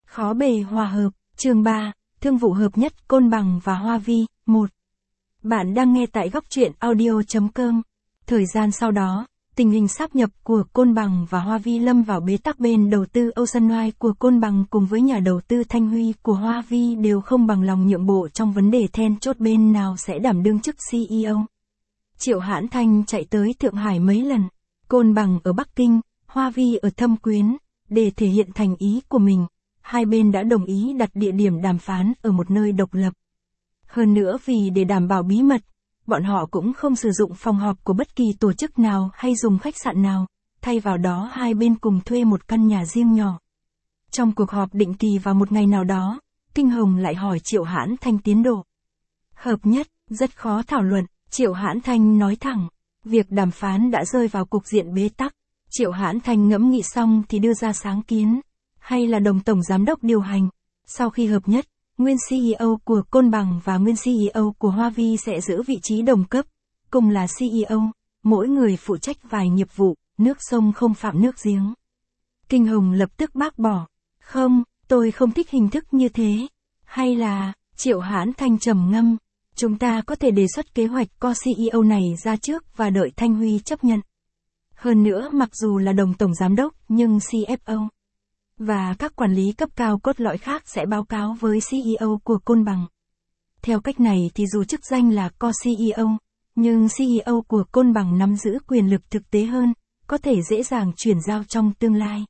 Khó bề hòa hợp, chương 3, thương vụ hợp nhất Côn Bằng và Hoa Vi, 1. Bạn đang nghe tại góc truyện audio.com. Thời gian sau đó, tình hình sáp nhập của Côn Bằng và Hoa Vi lâm vào bế tắc. Bên đầu tư Oceanwide của Côn Bằng cùng với nhà đầu tư Thanh Huy của Hoa Vi đều không bằng lòng nhượng bộ trong vấn đề then chốt bên nào sẽ đảm đương chức CEO. Triệu Hãn Thanh chạy tới Thượng Hải mấy lần, Côn Bằng ở Bắc Kinh, Hoa Vi ở Thâm Quyến, để thể hiện thành ý của mình. Hai bên đã đồng ý đặt địa điểm đàm phán ở một nơi độc lập. Hơn nữa vì để đảm bảo bí mật, bọn họ cũng không sử dụng phòng họp của bất kỳ tổ chức nào hay dùng khách sạn nào, thay vào đó hai bên cùng thuê một căn nhà riêng nhỏ. Trong cuộc họp định kỳ vào một ngày nào đó, Kinh Hồng lại hỏi Triệu Hãn Thanh tiến độ. Hợp nhất, rất khó thảo luận, Triệu Hãn Thanh nói thẳng, việc đàm phán đã rơi vào cục diện bế tắc. Triệu Hãn Thanh ngẫm nghĩ xong thì đưa ra sáng kiến, hay là đồng tổng giám đốc điều hành. Sau khi hợp nhất, nguyên CEO của Côn Bằng và nguyên CEO của Hoa Vi sẽ giữ vị trí đồng cấp, cùng là CEO, mỗi người phụ trách vài nghiệp vụ, nước sông không phạm nước giếng. Kinh Hồng lập tức bác bỏ, không, tôi không thích hình thức như thế. Hay là, Triệu Hãn Thanh trầm ngâm, chúng ta có thể đề xuất kế hoạch co CEO này ra trước và đợi Thanh Huy chấp nhận. Hơn nữa mặc dù là đồng tổng giám đốc nhưng CFO và các quản lý cấp cao cốt lõi khác sẽ báo cáo với CEO của Côn Bằng. Theo cách này thì dù chức danh là co-CEO, nhưng CEO của Côn Bằng nắm giữ quyền lực thực tế hơn, có thể dễ dàng chuyển giao trong tương lai.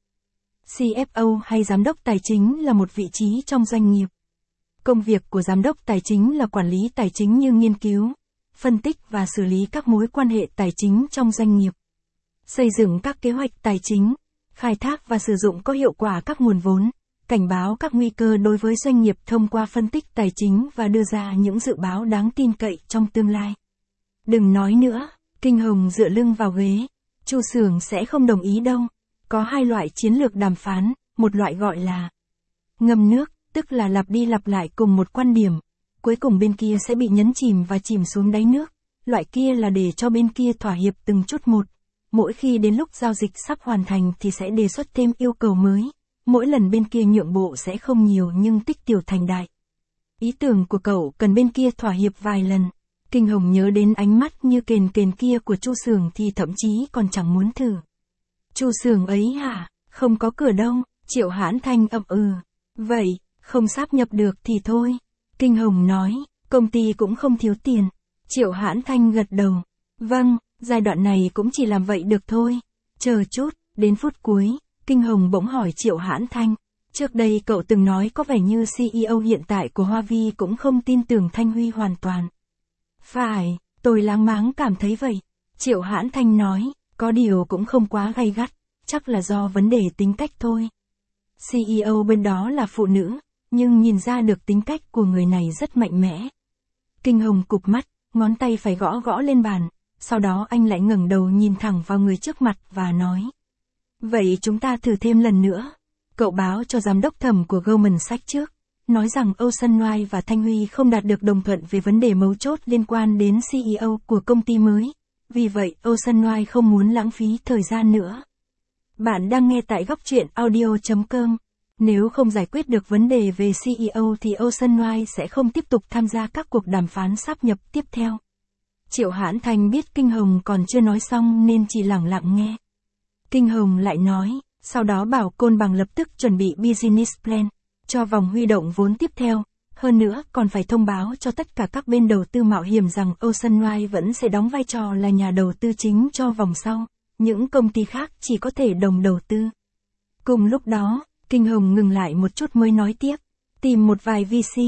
CFO hay giám đốc tài chính là một vị trí trong doanh nghiệp. Công việc của giám đốc tài chính là quản lý tài chính như nghiên cứu, phân tích và xử lý các mối quan hệ tài chính trong doanh nghiệp. Xây dựng các kế hoạch tài chính, khai thác và sử dụng có hiệu quả các nguồn vốn, cảnh báo các nguy cơ đối với doanh nghiệp thông qua phân tích tài chính và đưa ra những dự báo đáng tin cậy trong tương lai. Đừng nói nữa, Kinh Hồng dựa lưng vào ghế, Chu Xưởng sẽ không đồng ý đâu. Có hai loại chiến lược đàm phán, một loại gọi là ngâm nước, tức là lặp đi lặp lại cùng một quan điểm, cuối cùng bên kia sẽ bị nhấn chìm và chìm xuống đáy nước. Loại kia là để cho bên kia thỏa hiệp từng chút một. Mỗi khi đến lúc giao dịch sắp hoàn thành thì sẽ đề xuất thêm yêu cầu mới. Mỗi lần bên kia nhượng bộ sẽ không nhiều nhưng tích tiểu thành đại. Ý tưởng của cậu cần bên kia thỏa hiệp vài lần. Kinh Hồng nhớ đến ánh mắt như kền kền kia của Chu Xưởng thì thậm chí còn chẳng muốn thử. Chu Xưởng ấy hả? Không có cửa đâu. Triệu Hãn Thanh ậm ừ. Vậy, không sáp nhập được thì thôi. Kinh Hồng nói, công ty cũng không thiếu tiền. Triệu Hãn Thanh gật đầu. Vâng. Giai đoạn này cũng chỉ làm vậy được thôi. Chờ chút, đến phút cuối, Kinh Hồng bỗng hỏi Triệu Hãn Thanh. Trước đây cậu từng nói có vẻ như CEO hiện tại của Hoa Vi cũng không tin tưởng Thanh Huy hoàn toàn. Phải, tôi láng máng cảm thấy vậy. Triệu Hãn Thanh nói, có điều cũng không quá gay gắt, chắc là do vấn đề tính cách thôi. CEO bên đó là phụ nữ, nhưng nhìn ra được tính cách của người này rất mạnh mẽ. Kinh Hồng cụp mắt, ngón tay phải gõ gõ lên bàn. Sau đó anh lại ngẩng đầu nhìn thẳng vào người trước mặt và nói. Vậy chúng ta thử thêm lần nữa. Cậu báo cho giám đốc thẩm của Goldman Sachs trước. Nói rằng Oceanwide và Thanh Huy không đạt được đồng thuận về vấn đề mấu chốt liên quan đến CEO của công ty mới. Vì vậy Oceanwide không muốn lãng phí thời gian nữa. Bạn đang nghe tại góc truyện audio.com. Nếu không giải quyết được vấn đề về CEO thì Oceanwide sẽ không tiếp tục tham gia các cuộc đàm phán sáp nhập tiếp theo. Triệu Hãn Thanh biết Kinh Hồng còn chưa nói xong nên chỉ lẳng lặng nghe. Kinh Hồng lại nói, sau đó bảo Côn Bằng lập tức chuẩn bị business plan, cho vòng huy động vốn tiếp theo. Hơn nữa còn phải thông báo cho tất cả các bên đầu tư mạo hiểm rằng Oceanwide vẫn sẽ đóng vai trò là nhà đầu tư chính cho vòng sau. Những công ty khác chỉ có thể đồng đầu tư. Cùng lúc đó, Kinh Hồng ngừng lại một chút mới nói tiếp. Tìm một vài VC,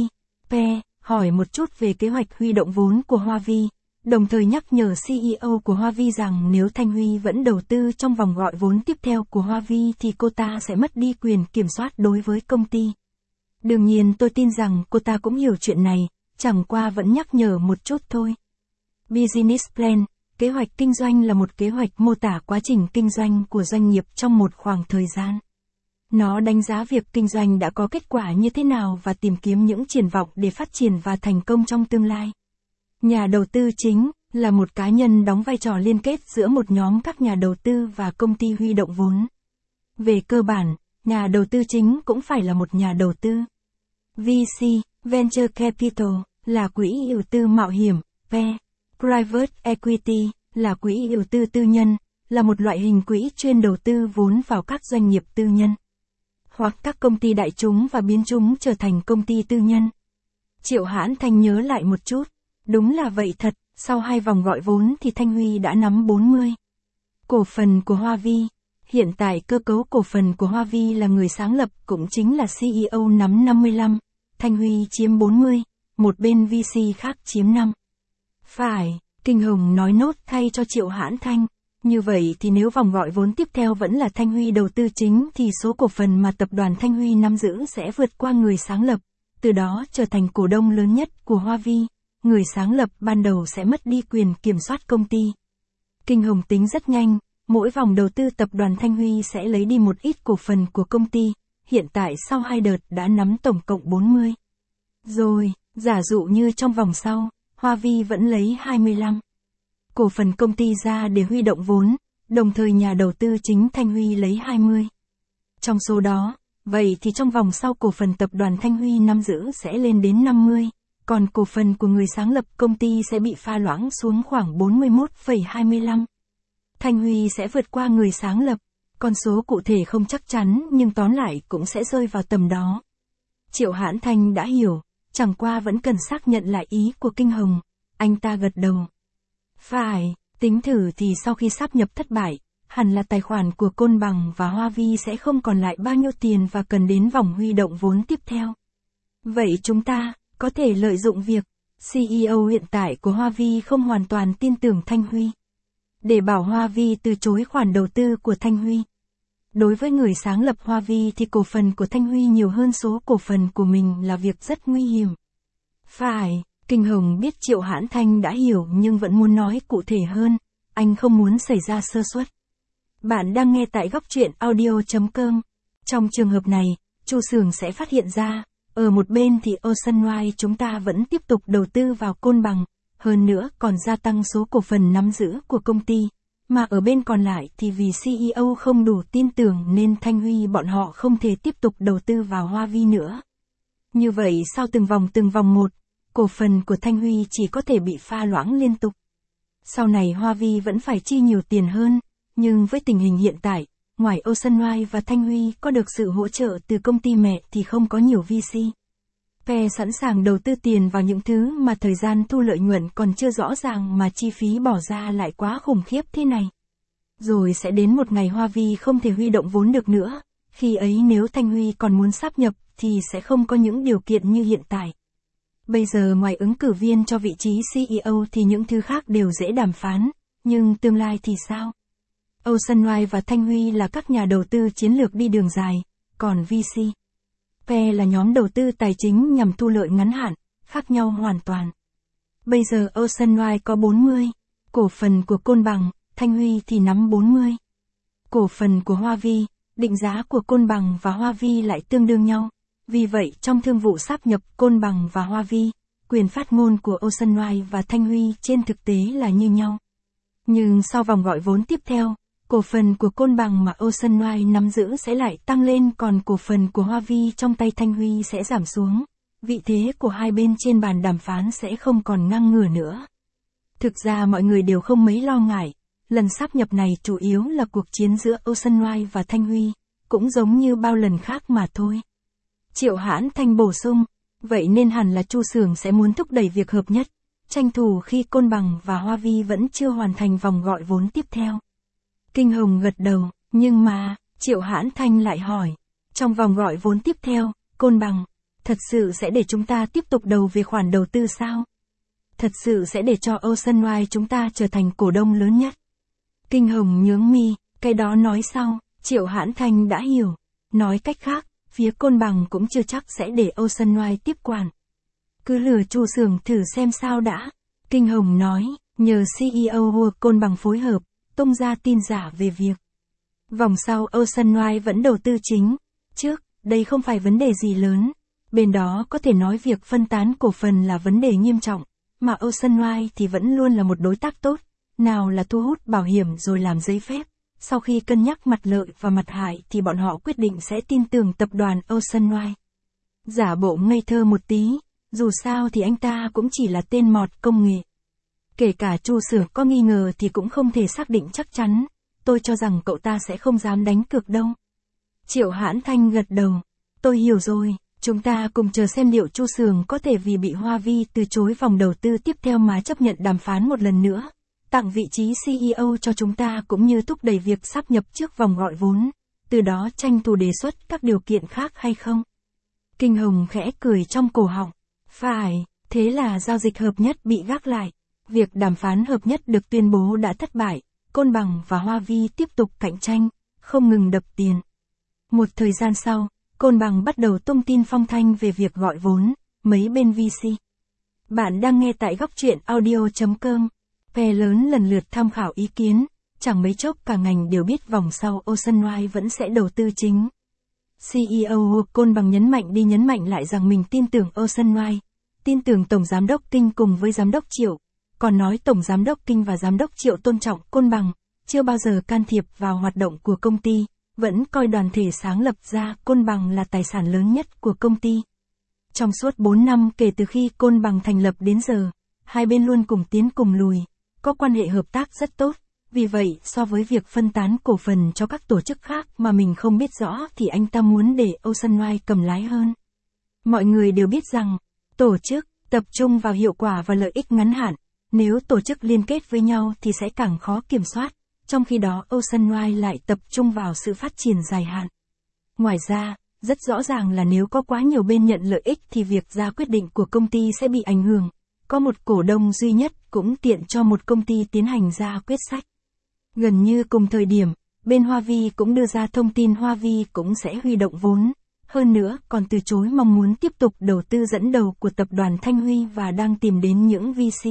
hỏi một chút về kế hoạch huy động vốn của Hoa Vi. Đồng thời nhắc nhở CEO của Hoa Vi rằng nếu Thanh Huy vẫn đầu tư trong vòng gọi vốn tiếp theo của Hoa Vi thì cô ta sẽ mất đi quyền kiểm soát đối với công ty. Đương nhiên tôi tin rằng cô ta cũng hiểu chuyện này, chẳng qua vẫn nhắc nhở một chút thôi. Business plan, kế hoạch kinh doanh là một kế hoạch mô tả quá trình kinh doanh của doanh nghiệp trong một khoảng thời gian. Nó đánh giá việc kinh doanh đã có kết quả như thế nào và tìm kiếm những triển vọng để phát triển và thành công trong tương lai. Nhà đầu tư chính là một cá nhân đóng vai trò liên kết giữa một nhóm các nhà đầu tư và công ty huy động vốn. Về cơ bản, nhà đầu tư chính cũng phải là một nhà đầu tư. VC, Venture Capital, là quỹ đầu tư mạo hiểm, PE, Private Equity, là quỹ đầu tư tư nhân, là một loại hình quỹ chuyên đầu tư vốn vào các doanh nghiệp tư nhân, hoặc các công ty đại chúng và biến chúng trở thành công ty tư nhân. Triệu Hãn Thanh nhớ lại một chút, đúng là vậy thật, sau 2 vòng gọi vốn thì Thanh Huy đã nắm 40 cổ phần của Hoa Vi. Hiện tại cơ cấu cổ phần của Hoa Vi là người sáng lập cũng chính là CEO nắm 55, Thanh Huy chiếm 40, một bên VC khác chiếm 5. Phải, Kinh Hồng nói nốt thay cho Triệu Hãn Thanh. Như vậy thì nếu vòng gọi vốn tiếp theo vẫn là Thanh Huy đầu tư chính thì số cổ phần mà tập đoàn Thanh Huy nắm giữ sẽ vượt qua người sáng lập, từ đó trở thành cổ đông lớn nhất của Hoa Vi. Người sáng lập ban đầu sẽ mất đi quyền kiểm soát công ty. Kinh Hồng tính rất nhanh, mỗi vòng đầu tư tập đoàn Thanh Huy sẽ lấy đi một ít cổ phần của công ty, hiện tại sau 2 đợt đã nắm tổng cộng 40. Rồi, giả dụ như trong vòng sau, Hoa Vi vẫn lấy 25 cổ phần công ty ra để huy động vốn, đồng thời nhà đầu tư chính Thanh Huy lấy 20. Trong số đó, vậy thì trong vòng sau cổ phần tập đoàn Thanh Huy nắm giữ sẽ lên đến 50, còn cổ phần của người sáng lập công ty sẽ bị pha loãng xuống khoảng 41,25. Thanh Huy sẽ vượt qua người sáng lập, con số cụ thể không chắc chắn nhưng tóm lại cũng sẽ rơi vào tầm đó. Triệu Hãn Thanh đã hiểu, chẳng qua vẫn cần xác nhận lại ý của Kinh Hồng, anh ta gật đầu. Phải, tính thử thì sau khi sáp nhập thất bại, hẳn là tài khoản của Côn Bằng và Hoa Vi sẽ không còn lại bao nhiêu tiền và cần đến vòng huy động vốn tiếp theo. Vậy chúng ta có thể lợi dụng việc CEO hiện tại của Hoa Vi không hoàn toàn tin tưởng Thanh Huy, để bảo Hoa Vi từ chối khoản đầu tư của Thanh Huy. Đối với người sáng lập Hoa Vi thì cổ phần của Thanh Huy nhiều hơn số cổ phần của mình là việc rất nguy hiểm. Phải, Kinh Hồng biết Triệu Hãn Thanh đã hiểu nhưng vẫn muốn nói cụ thể hơn, anh không muốn xảy ra sơ suất. Bạn đang nghe tại góc truyện audio.com. Trong trường hợp này, Chu Sường sẽ phát hiện ra, ở một bên thì Ocean Wide chúng ta vẫn tiếp tục đầu tư vào Côn Bằng, hơn nữa còn gia tăng số cổ phần nắm giữ của công ty, mà ở bên còn lại thì vì CEO không đủ tin tưởng nên Thanh Huy bọn họ không thể tiếp tục đầu tư vào Hoa Vi nữa. Như vậy sau từng vòng một, cổ phần của Thanh Huy chỉ có thể bị pha loãng liên tục. Sau này Hoa Vi vẫn phải chi nhiều tiền hơn, nhưng với tình hình hiện tại, ngoài Ocean Wide và Thanh Huy có được sự hỗ trợ từ công ty mẹ thì không có nhiều VC. PE sẵn sàng đầu tư tiền vào những thứ mà thời gian thu lợi nhuận còn chưa rõ ràng mà chi phí bỏ ra lại quá khủng khiếp thế này. Rồi sẽ đến một ngày Hoa Vi không thể huy động vốn được nữa, khi ấy nếu Thanh Huy còn muốn sáp nhập thì sẽ không có những điều kiện như hiện tại. Bây giờ ngoài ứng cử viên cho vị trí CEO thì những thứ khác đều dễ đàm phán, nhưng tương lai thì sao? Ocean Wide và Thanh Huy là các nhà đầu tư chiến lược đi đường dài, còn VC, PE là nhóm đầu tư tài chính nhằm thu lợi ngắn hạn, khác nhau hoàn toàn. Bây giờ Ocean Wide có 40 cổ phần của Côn Bằng, Thanh Huy thì nắm 40 cổ phần của Hoa Vi, định giá của Côn Bằng và Hoa Vi lại tương đương nhau. Vì vậy trong thương vụ sáp nhập Côn Bằng và Hoa Vi, quyền phát ngôn của Ocean Wide và Thanh Huy trên thực tế là như nhau. Nhưng sau vòng gọi vốn tiếp theo, cổ phần của Côn Bằng mà Ocean Wide nắm giữ sẽ lại tăng lên còn cổ phần của Hoa Vi trong tay Thanh Huy sẽ giảm xuống. Vị thế của hai bên trên bàn đàm phán sẽ không còn ngang ngửa nữa. Thực ra mọi người đều không mấy lo ngại, lần sáp nhập này chủ yếu là cuộc chiến giữa Ocean Wide và Thanh Huy, cũng giống như bao lần khác mà thôi. Triệu Hãn Thanh bổ sung, vậy nên hẳn là Chu Sường sẽ muốn thúc đẩy việc hợp nhất, tranh thủ khi Côn Bằng và Hoa Vi vẫn chưa hoàn thành vòng gọi vốn tiếp theo. Kinh Hồng gật đầu, nhưng mà, Triệu Hãn Thanh lại hỏi, trong vòng gọi vốn tiếp theo, Côn Bằng, thật sự sẽ để chúng ta tiếp tục đầu về khoản đầu tư sao? Thật sự sẽ để cho Ocean Wide chúng ta trở thành cổ đông lớn nhất? Kinh Hồng nhướng mi, cái đó nói sau, Triệu Hãn Thanh đã hiểu. Nói cách khác, phía Côn Bằng cũng chưa chắc sẽ để Ocean Wide tiếp quản. Cứ lừa Chu Sường thử xem sao đã. Kinh Hồng nói, nhờ CEO của Côn Bằng phối hợp, tung ra tin giả về việc vòng sau Ocean Wide vẫn đầu tư chính. Trước, đây không phải vấn đề gì lớn. Bên đó có thể nói việc phân tán cổ phần là vấn đề nghiêm trọng, mà Ocean Wide thì vẫn luôn là một đối tác tốt. Nào là thu hút bảo hiểm rồi làm giấy phép, sau khi cân nhắc mặt lợi và mặt hại thì bọn họ quyết định sẽ tin tưởng tập đoàn Oceanwide. Giả bộ ngây thơ một tí, dù sao thì anh ta cũng chỉ là tên mọt công nghệ. Kể cả Chu Xưởng có nghi ngờ thì cũng không thể xác định chắc chắn, tôi cho rằng cậu ta sẽ không dám đánh cược đâu. Triệu Hãn Thanh gật đầu, tôi hiểu rồi, chúng ta cùng chờ xem liệu Chu Xưởng có thể vì bị Hoa Vi từ chối vòng đầu tư tiếp theo mà chấp nhận đàm phán một lần nữa, tặng vị trí CEO cho chúng ta cũng như thúc đẩy việc sáp nhập trước vòng gọi vốn, từ đó tranh thủ đề xuất các điều kiện khác hay không. Kinh Hồng khẽ cười trong cổ họng, phải, thế là giao dịch hợp nhất bị gác lại. Việc đàm phán hợp nhất được tuyên bố đã thất bại, Côn Bằng và Hoa Vi tiếp tục cạnh tranh, không ngừng đập tiền. Một thời gian sau, Côn Bằng bắt đầu tung tin phong thanh về việc gọi vốn, mấy bên VC. Bạn đang nghe tại góc truyện audio.com. Phe lớn lần lượt tham khảo ý kiến, chẳng mấy chốc cả ngành đều biết vòng sau Oceanwide vẫn sẽ đầu tư chính. CEO Côn Bằng nhấn mạnh lại rằng mình tin tưởng Oceanwide, tin tưởng Tổng Giám đốc Kinh cùng với Giám đốc Triệu, còn nói Tổng Giám đốc Kinh và Giám đốc Triệu tôn trọng Côn Bằng, chưa bao giờ can thiệp vào hoạt động của công ty, vẫn coi đoàn thể sáng lập ra Côn Bằng là tài sản lớn nhất của công ty. Trong suốt 4 năm kể từ khi Côn Bằng thành lập đến giờ, hai bên luôn cùng tiến cùng lùi, có quan hệ hợp tác rất tốt. Vì vậy, so với việc phân tán cổ phần cho các tổ chức khác mà mình không biết rõ thì anh ta muốn để Oceanwide cầm lái hơn. Mọi người đều biết rằng, tổ chức tập trung vào hiệu quả và lợi ích ngắn hạn, nếu tổ chức liên kết với nhau thì sẽ càng khó kiểm soát, trong khi đó Oceanwide lại tập trung vào sự phát triển dài hạn. Ngoài ra, rất rõ ràng là nếu có quá nhiều bên nhận lợi ích thì việc ra quyết định của công ty sẽ bị ảnh hưởng. Có một cổ đông duy nhất cũng tiện cho một công ty tiến hành ra quyết sách. Gần như cùng thời điểm, bên Hoa Vi cũng đưa ra thông tin Hoa Vi cũng sẽ huy động vốn. Hơn nữa, còn từ chối mong muốn tiếp tục đầu tư dẫn đầu của tập đoàn Thanh Huy và đang tìm đến những VC.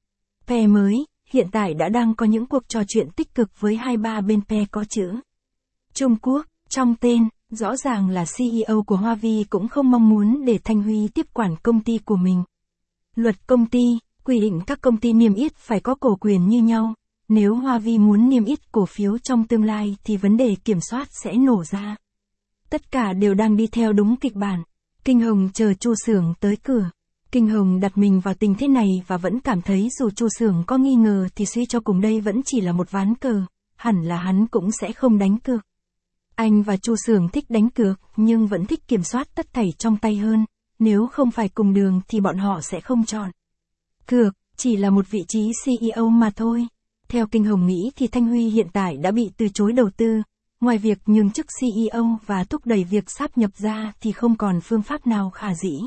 Phe mới, hiện tại đã đang có những cuộc trò chuyện tích cực với 2-3 bên phe có chữ Trung Quốc, trong tên, rõ ràng là CEO của Hoa Vi cũng không mong muốn để Thanh Huy tiếp quản công ty của mình. Luật công ty, quy định các công ty niêm yết phải có cổ quyền như nhau. Nếu Hoa Vi muốn niêm yết cổ phiếu trong tương lai thì vấn đề kiểm soát sẽ nổ ra. Tất cả đều đang đi theo đúng kịch bản. Kinh Hồng chờ Chu Xưởng tới cửa. Kinh Hồng đặt mình vào tình thế này và vẫn cảm thấy dù Chu Xưởng có nghi ngờ thì suy cho cùng đây vẫn chỉ là một ván cờ, hẳn là hắn cũng sẽ không đánh cược. Anh và Chu Xưởng thích đánh cược nhưng vẫn thích kiểm soát tất thảy trong tay hơn, nếu không phải cùng đường thì bọn họ sẽ không chọn cược, chỉ là một vị trí CEO mà thôi. Theo Kinh Hồng nghĩ thì Thanh Huy hiện tại đã bị từ chối đầu tư, ngoài việc nhường chức CEO và thúc đẩy việc sáp nhập ra thì không còn phương pháp nào khả dĩ.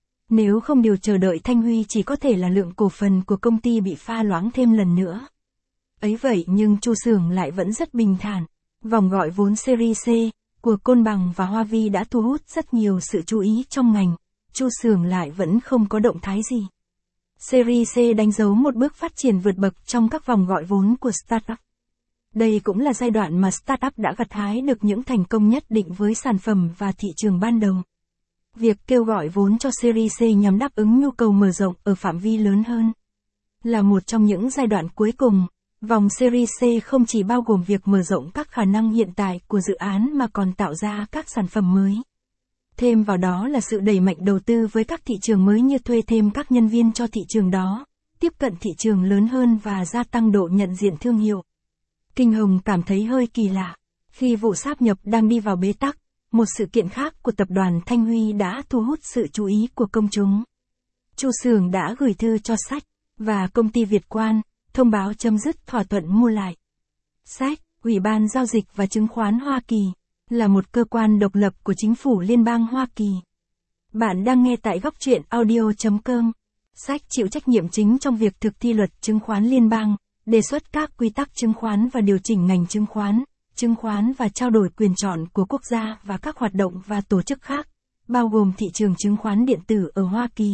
Nếu không điều chờ đợi Thanh Huy chỉ có thể là lượng cổ phần của công ty bị pha loãng thêm lần nữa. Ấy vậy nhưng Chu Xưởng lại vẫn rất bình thản. Vòng gọi vốn Series C của Côn Bằng và Hoa Vi đã thu hút rất nhiều sự chú ý trong ngành, Chu Xưởng lại vẫn không có động thái gì. Series C đánh dấu một bước phát triển vượt bậc trong các vòng gọi vốn của startup. Đây cũng là giai đoạn mà startup đã gặt hái được những thành công nhất định với sản phẩm và thị trường ban đầu. Việc kêu gọi vốn cho Series C nhằm đáp ứng nhu cầu mở rộng ở phạm vi lớn hơn. Là một trong những giai đoạn cuối cùng, vòng Series C không chỉ bao gồm việc mở rộng các khả năng hiện tại của dự án mà còn tạo ra các sản phẩm mới. Thêm vào đó là sự đẩy mạnh đầu tư với các thị trường mới như thuê thêm các nhân viên cho thị trường đó, tiếp cận thị trường lớn hơn và gia tăng độ nhận diện thương hiệu. Kinh Hồng cảm thấy hơi kỳ lạ. Khi vụ sáp nhập đang đi vào bế tắc, một sự kiện khác của tập đoàn Thanh Huy đã thu hút sự chú ý của công chúng. Chu Xưởng đã gửi thư cho SEC và công ty Việt Quan, thông báo chấm dứt thỏa thuận mua lại. SEC, Ủy ban Giao dịch và Chứng khoán Hoa Kỳ, là một cơ quan độc lập của chính phủ liên bang Hoa Kỳ. Bạn đang nghe tại góc truyện audio.com. SEC chịu trách nhiệm chính trong việc thực thi luật chứng khoán liên bang, đề xuất các quy tắc chứng khoán và điều chỉnh ngành chứng khoán và trao đổi quyền chọn của quốc gia và các hoạt động và tổ chức khác, bao gồm thị trường chứng khoán điện tử ở Hoa Kỳ.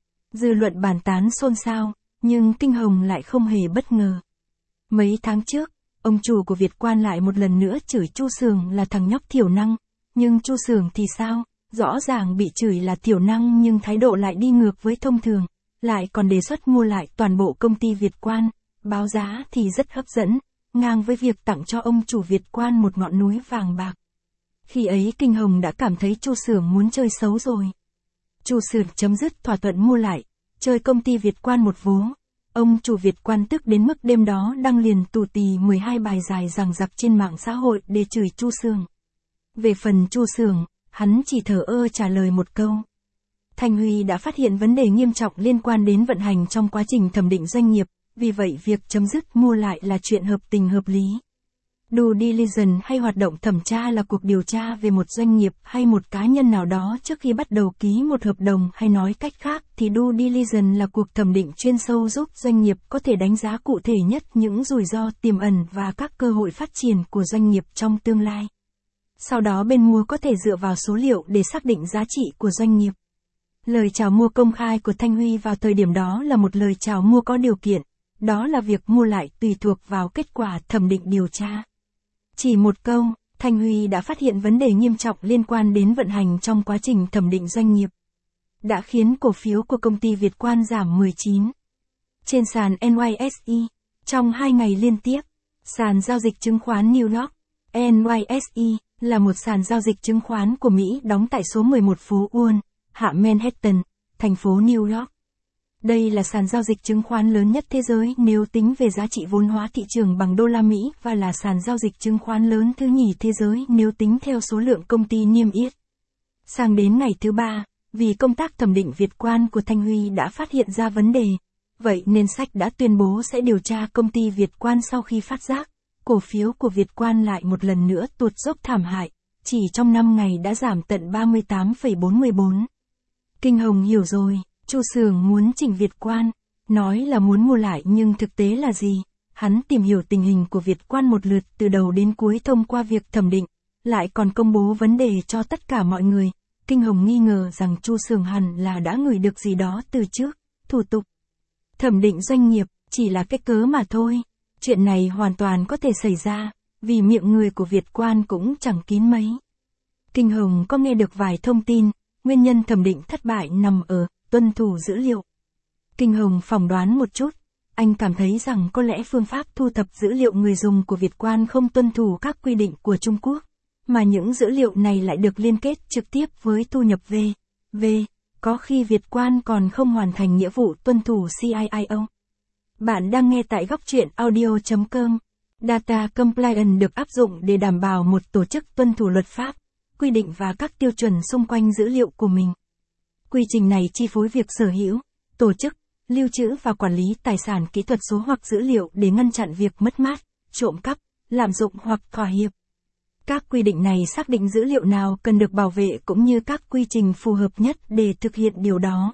Dư luận bàn tán xôn xao, nhưng Kinh Hồng lại không hề bất ngờ. Mấy tháng trước, ông chủ của Việt Quan lại một lần nữa chửi Chu Xưởng là thằng nhóc thiểu năng, nhưng Chu Xưởng thì sao? Rõ ràng bị chửi là thiểu năng nhưng thái độ lại đi ngược với thông thường, lại còn đề xuất mua lại toàn bộ công ty Việt Quan, báo giá thì rất hấp dẫn, ngang với việc tặng cho ông chủ Việt Quan một ngọn núi vàng bạc. Khi ấy Kinh Hồng đã cảm thấy Chu Xưởng muốn chơi xấu rồi. Chu Xưởng chấm dứt thỏa thuận mua lại, chơi công ty Việt Quan một vố. Ông chủ Việt Quan tức đến mức đêm đó đăng liền tù tì 12 bài dài dằng dặc trên mạng xã hội để chửi Chu Xưởng. Về phần Chu Xưởng, hắn chỉ thờ ơ trả lời một câu. Thanh Huy đã phát hiện vấn đề nghiêm trọng liên quan đến vận hành trong quá trình thẩm định doanh nghiệp, vì vậy việc chấm dứt mua lại là chuyện hợp tình hợp lý. Due diligence hay hoạt động thẩm tra là cuộc điều tra về một doanh nghiệp hay một cá nhân nào đó trước khi bắt đầu ký một hợp đồng, hay nói cách khác thì due diligence là cuộc thẩm định chuyên sâu giúp doanh nghiệp có thể đánh giá cụ thể nhất những rủi ro tiềm ẩn và các cơ hội phát triển của doanh nghiệp trong tương lai. Sau đó bên mua có thể dựa vào số liệu để xác định giá trị của doanh nghiệp. Lời chào mua công khai của Thanh Huy vào thời điểm đó là một lời chào mua có điều kiện, đó là việc mua lại tùy thuộc vào kết quả thẩm định điều tra. Chỉ một câu, Thanh Huy đã phát hiện vấn đề nghiêm trọng liên quan đến vận hành trong quá trình thẩm định doanh nghiệp, đã khiến cổ phiếu của công ty Việt Quan giảm 19 trên sàn NYSE trong 2 ngày liên tiếp. Sàn giao dịch chứng khoán New York, NYSE, là một sàn giao dịch chứng khoán của Mỹ đóng tại số 11 phố Wall, hạ Manhattan, thành phố New York. Đây là sàn giao dịch chứng khoán lớn nhất thế giới nếu tính về giá trị vốn hóa thị trường bằng đô la Mỹ và là sàn giao dịch chứng khoán lớn thứ nhì thế giới nếu tính theo số lượng công ty niêm yết. Sang đến ngày thứ 3, vì công tác thẩm định Việt Quan của Thanh Huy đã phát hiện ra vấn đề, vậy nên SEC đã tuyên bố sẽ điều tra công ty Việt Quan. Sau khi phát giác, cổ phiếu của Việt Quan lại một lần nữa tuột dốc thảm hại, chỉ trong 5 ngày đã giảm tận 38,44. Kinh Hồng hiểu rồi. Chu Xưởng muốn chỉnh Việt Quan, nói là muốn mua lại nhưng thực tế là gì? Hắn tìm hiểu tình hình của Việt Quan một lượt từ đầu đến cuối thông qua việc thẩm định, lại còn công bố vấn đề cho tất cả mọi người. Kinh Hồng nghi ngờ rằng Chu Xưởng hẳn là đã ngửi được gì đó từ trước. Thủ tục thẩm định doanh nghiệp chỉ là cái cớ mà thôi. Chuyện này hoàn toàn có thể xảy ra, vì miệng người của Việt Quan cũng chẳng kín mấy. Kinh Hồng có nghe được vài thông tin, nguyên nhân thẩm định thất bại nằm ở tuân thủ dữ liệu. Kinh Hồng phỏng đoán một chút, anh cảm thấy rằng có lẽ phương pháp thu thập dữ liệu người dùng của Việt Quan không tuân thủ các quy định của Trung Quốc, mà những dữ liệu này lại được liên kết trực tiếp với thu nhập V. Có khi Việt Quan còn không hoàn thành nghĩa vụ tuân thủ CIIO. Bạn đang nghe tại góc truyện audio.com. Data Compliance được áp dụng để đảm bảo một tổ chức tuân thủ luật pháp, quy định và các tiêu chuẩn xung quanh dữ liệu của mình. Quy trình này chi phối việc sở hữu, tổ chức, lưu trữ và quản lý tài sản kỹ thuật số hoặc dữ liệu để ngăn chặn việc mất mát, trộm cắp, lạm dụng hoặc thỏa hiệp. Các quy định này xác định dữ liệu nào cần được bảo vệ cũng như các quy trình phù hợp nhất để thực hiện điều đó.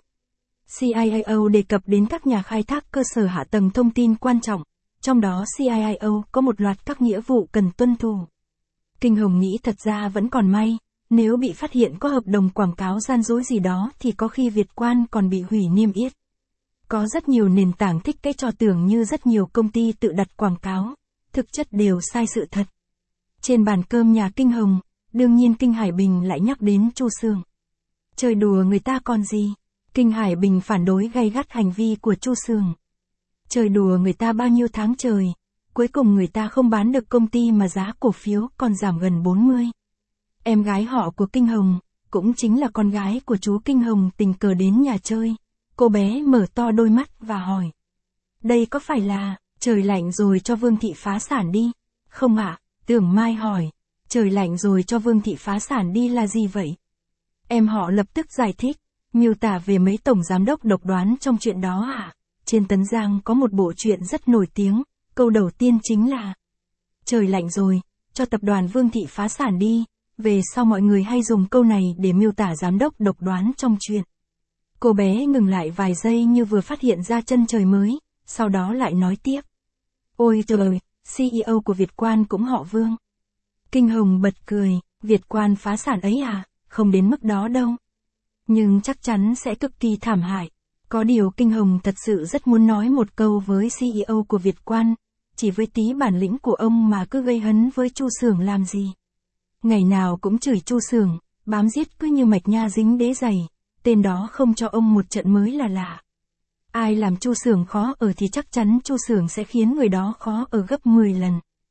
CIIO đề cập đến các nhà khai thác cơ sở hạ tầng thông tin quan trọng, trong đó CIIO có một loạt các nghĩa vụ cần tuân thủ. Kinh Hồng nghĩ thật ra vẫn còn may. Nếu bị phát hiện có hợp đồng quảng cáo gian dối gì đó thì có khi Việt Quan còn bị hủy niêm yết. Có rất nhiều nền tảng thích cái trò tưởng như rất nhiều công ty tự đặt quảng cáo, thực chất đều sai sự thật. Trên bàn cơm nhà Kinh Hồng, đương nhiên Kinh Hải Bình lại nhắc đến Chu Xưởng. Chơi đùa người ta còn gì? Kinh Hải Bình phản đối gay gắt hành vi của Chu Xưởng. Chơi đùa người ta bao nhiêu tháng trời, cuối cùng người ta không bán được công ty mà giá cổ phiếu còn giảm gần 40. Em gái họ của Kinh Hồng, cũng chính là con gái của chú Kinh Hồng tình cờ đến nhà chơi. Cô bé mở to đôi mắt và hỏi. Đây có phải là, trời lạnh rồi cho Vương Thị phá sản đi? Không ạ, Tưởng Mai hỏi. Trời lạnh rồi cho Vương Thị phá sản đi là gì vậy? Em họ lập tức giải thích, miêu tả về mấy tổng giám đốc độc đoán trong chuyện đó ạ. Trên Tấn Giang có một bộ truyện rất nổi tiếng, câu đầu tiên chính là trời lạnh rồi, cho tập đoàn Vương Thị phá sản đi. Về sau mọi người hay dùng câu này để miêu tả giám đốc độc đoán trong chuyện. Cô bé ngừng lại vài giây như vừa phát hiện ra chân trời mới, sau đó lại nói tiếp. Ôi trời, CEO của Việt Quan cũng họ Vương. Kinh Hồng bật cười, Việt Quan phá sản ấy à, không đến mức đó đâu. Nhưng chắc chắn sẽ cực kỳ thảm hại. Có điều Kinh Hồng thật sự rất muốn nói một câu với CEO của Việt Quan, chỉ với tí bản lĩnh của ông mà cứ gây hấn với Chu Xưởng làm gì. Ngày nào cũng chửi Chu Xưởng, bám giết cứ như mạch nha dính đế giày, tên đó không cho ông một trận mới là lạ. Ai làm Chu Xưởng khó ở thì chắc chắn Chu Xưởng sẽ khiến người đó khó ở gấp 10 lần.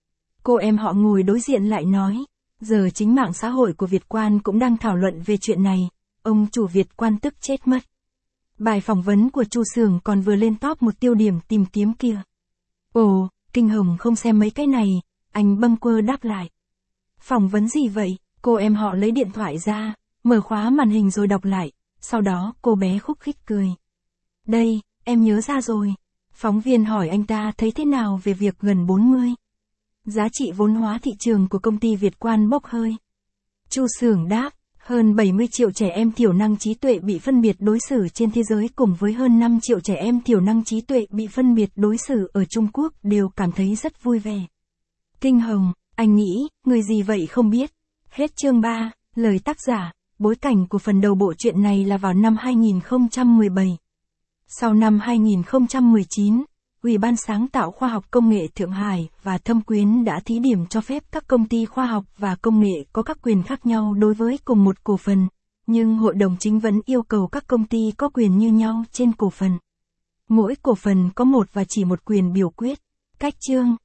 Cô em họ ngồi đối diện lại nói. Giờ chính mạng xã hội của Việt Quan cũng đang thảo luận về chuyện này. Ông chủ Việt Quan tức chết mất. Bài phỏng vấn của Chu Xưởng còn vừa lên top một tiêu điểm tìm kiếm kia. Ồ, Kinh Hồng không xem mấy cái này, anh bâng quơ đáp lại. Phỏng vấn gì vậy? Cô em họ lấy điện thoại ra, mở khóa màn hình rồi đọc lại, sau đó cô bé khúc khích cười. Đây, em nhớ ra rồi. Phóng viên hỏi anh ta thấy thế nào về việc gần 40. Giá trị vốn hóa thị trường của công ty Việt Quan bốc hơi. Chu Xưởng đáp, hơn 70 triệu trẻ em thiểu năng trí tuệ bị phân biệt đối xử trên thế giới cùng với hơn 5 triệu trẻ em thiểu năng trí tuệ bị phân biệt đối xử ở Trung Quốc đều cảm thấy rất vui vẻ. Kinh Hồng, anh nghĩ, người gì vậy không biết. Hết chương 3, lời tác giả, bối cảnh của phần đầu bộ truyện này là vào năm 2017. Sau năm 2019, Ủy ban sáng tạo khoa học công nghệ Thượng Hải và Thâm Quyến đã thí điểm cho phép các công ty khoa học và công nghệ có các quyền khác nhau đối với cùng một cổ phần, nhưng Hội đồng Chính vẫn yêu cầu các công ty có quyền như nhau trên cổ phần. Mỗi cổ phần có một và chỉ một quyền biểu quyết. Cách chương